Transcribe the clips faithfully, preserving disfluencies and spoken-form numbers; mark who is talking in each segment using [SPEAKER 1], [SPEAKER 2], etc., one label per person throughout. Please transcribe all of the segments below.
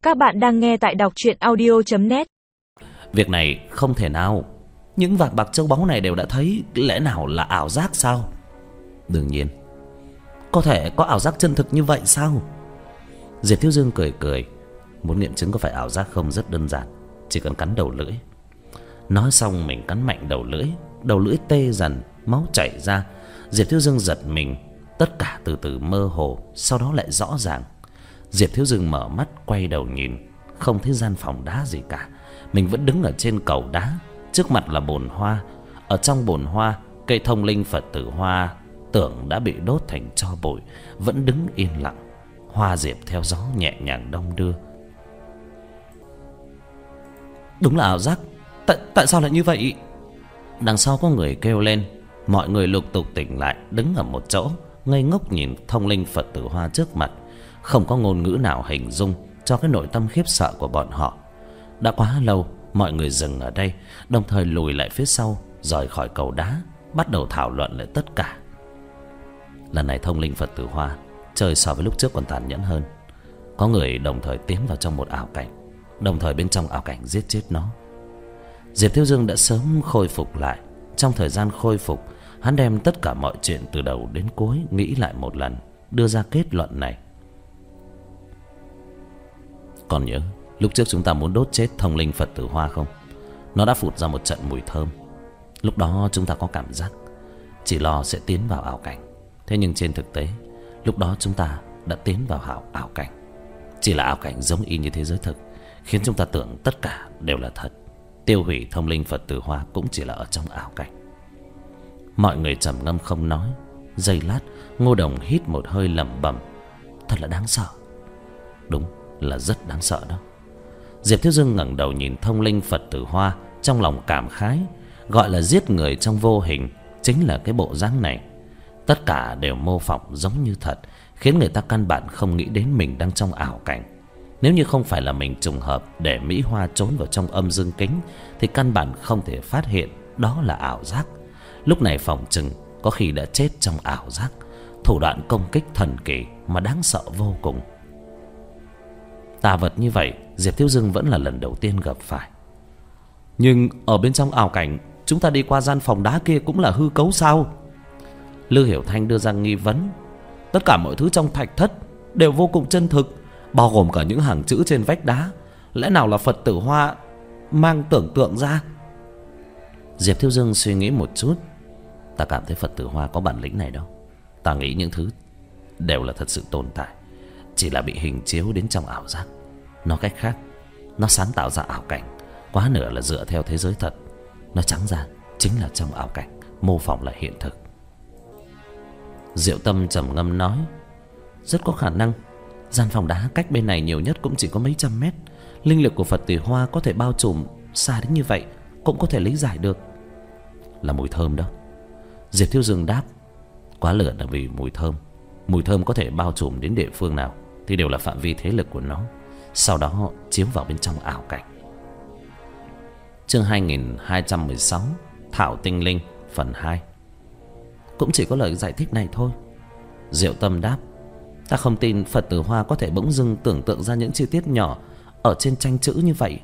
[SPEAKER 1] Các bạn đang nghe tại đọc truyện audio chấm net.
[SPEAKER 2] Việc này không thể nào. Những vạc bạc châu báu này đều đã thấy, lẽ nào là ảo giác sao? Đương nhiên. Có thể có ảo giác chân thực như vậy sao? Diệp Thiếu Dương cười cười. Muốn nghiệm chứng có phải ảo giác không rất đơn giản, chỉ cần cắn đầu lưỡi. Nói xong mình cắn mạnh đầu lưỡi. Đầu lưỡi tê dần, máu chảy ra. Diệp Thiếu Dương giật mình. Tất cả từ từ mơ hồ, sau đó lại rõ ràng. Diệp Thiếu Dương mở mắt quay đầu nhìn, không thấy gian phòng đá gì cả. Mình vẫn đứng ở trên cầu đá. Trước mặt là bồn hoa. Ở trong bồn hoa, cây thông linh Phật tử hoa tưởng đã bị đốt thành tro bụi vẫn đứng yên lặng. Hoa diệp theo gió nhẹ nhàng đong đưa. Đúng là ảo giác. Tại, tại sao lại như vậy? Đằng sau có người kêu lên. Mọi người lục tục tỉnh lại, đứng ở một chỗ, ngây ngốc nhìn thông linh Phật tử hoa trước mặt. Không có ngôn ngữ nào hình dung cho cái nội tâm khiếp sợ của bọn họ. Đã quá lâu, mọi người dừng ở đây, đồng thời lùi lại phía sau, rời khỏi cầu đá, bắt đầu thảo luận lại tất cả. Lần này thông linh Phật tử hoa chơi so với lúc trước còn tàn nhẫn hơn. Có người đồng thời tiến vào trong một ảo cảnh, đồng thời bên trong ảo cảnh giết chết nó. Diệp Thiếu Dương đã sớm khôi phục lại. Trong thời gian khôi phục, hắn đem tất cả mọi chuyện từ đầu đến cuối nghĩ lại một lần, đưa ra kết luận này. Còn nhớ lúc trước chúng ta muốn đốt chết thông linh Phật tử hoa không? Nó đã phụt ra một trận mùi thơm. Lúc đó chúng ta có cảm giác chỉ lo sẽ tiến vào ảo cảnh. Thế nhưng trên thực tế, lúc đó chúng ta đã tiến vào ảo, ảo cảnh. Chỉ là ảo cảnh giống y như thế giới thực, khiến chúng ta tưởng tất cả đều là thật. Tiêu hủy thông linh Phật tử hoa cũng chỉ là ở trong ảo cảnh. Mọi người trầm ngâm không nói. Giây lát, Ngô Đồng hít một hơi lẩm bẩm. Thật là đáng sợ. Đúng là rất đáng sợ đó. Diệp Thiếu Dương ngẩng đầu nhìn thông linh Phật tử hoa, trong lòng cảm khái. Gọi là giết người trong vô hình chính là cái bộ dáng này. Tất cả đều mô phỏng giống như thật, khiến người ta căn bản không nghĩ đến mình đang trong ảo cảnh. Nếu như không phải là mình trùng hợp để Mỹ Hoa trốn vào trong âm dương kính, thì căn bản không thể phát hiện đó là ảo giác. Lúc này phỏng chừng có khi đã chết trong ảo giác. Thủ đoạn công kích thần kỳ mà đáng sợ vô cùng. Tà vật như vậy Diệp Thiếu Dương vẫn là lần đầu tiên gặp phải. Nhưng ở bên trong ảo cảnh, chúng ta đi qua gian phòng đá kia cũng là hư cấu sao? Lư Hiểu Thanh đưa ra nghi vấn. Tất cả mọi thứ trong thạch thất đều vô cùng chân thực, bao gồm cả những hàng chữ trên vách đá. Lẽ nào là Phật tử hoa mang tưởng tượng ra? Diệp Thiếu Dương suy nghĩ một chút. Ta cảm thấy Phật tử hoa có bản lĩnh này đâu. Ta nghĩ những thứ đều là thật sự tồn tại, chỉ là bị hình chiếu đến trong ảo giác. Nói cách khác, nó sáng tạo ra ảo cảnh, quá nửa là dựa theo thế giới thật. Nó trắng ra chính là trong ảo cảnh, mô phỏng là hiện thực. Diệu Tâm trầm ngâm nói. Rất có khả năng. Gian phòng đá cách bên này nhiều nhất cũng chỉ có mấy trăm mét. Linh lực của Phật tử hoa có thể bao trùm xa đến như vậy, cũng có thể lý giải được. Là mùi thơm đó. Diệp Thiếu Dương đáp. Quá lửa là vì mùi thơm. Mùi thơm có thể bao trùm đến địa phương nào thì đều là phạm vi thế lực của nó, sau đó chiếu vào bên trong ảo cảnh. Chương hai nghìn hai trăm mười sáu, Thảo Tinh Linh phần hai. Cũng chỉ có lời giải thích này thôi. Diệu Tâm đáp. Ta không tin Phật tử hoa có thể bỗng dưng tưởng tượng ra những chi tiết nhỏ ở trên tranh chữ như vậy.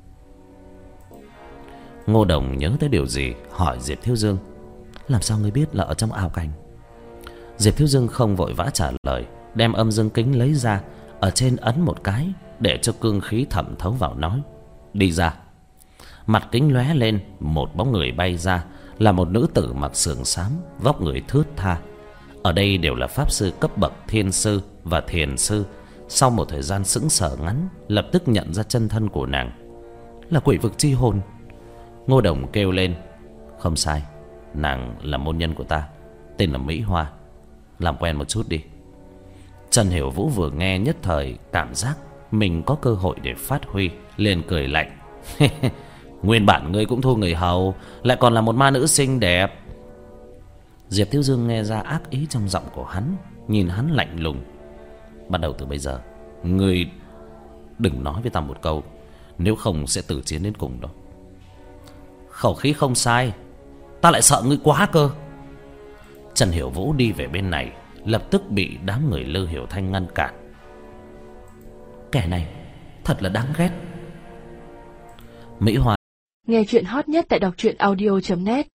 [SPEAKER 2] Ngô Đồng nhớ tới điều gì, hỏi Diệp Thiếu Dương. Làm sao ngươi biết là ở trong ảo cảnh? Diệp Thiếu Dương không vội vã trả lời, đem âm dương kính lấy ra, ở trên ấn một cái để cho cương khí thẩm thấu vào, nói. Đi ra. Mặt kính lóe lên, một bóng người bay ra, là một nữ tử mặc sườn xám, vóc người thướt tha. Ở đây đều là pháp sư cấp bậc thiên sư và thiền sư. Sau một thời gian sững sờ ngắn, lập tức nhận ra chân thân của nàng. Là quỷ vực chi hồn. Ngô Đồng kêu lên. Không sai, nàng là môn nhân của ta, tên là Mỹ Hoa. Làm quen một chút đi. Trần Hiểu Vũ vừa nghe nhất thời cảm giác mình có cơ hội để phát huy, liền cười lạnh. Nguyên bản ngươi cũng thua người hầu, lại còn là một ma nữ xinh đẹp. Diệp Thiếu Dương nghe ra ác ý trong giọng của hắn, nhìn hắn lạnh lùng. Bắt đầu từ bây giờ, ngươi đừng nói với ta một câu, nếu không sẽ tử chiến đến cùng đó. Khẩu khí không sai, ta lại sợ ngươi quá cơ. Trần Hiểu Vũ đi về bên này, lập tức bị đám người Lư Hiểu Thanh ngăn cản. Kẻ này Thật là đáng ghét. Mỹ Hoa
[SPEAKER 3] Nghe chuyện hot nhất tại đọc truyện audio chấm net.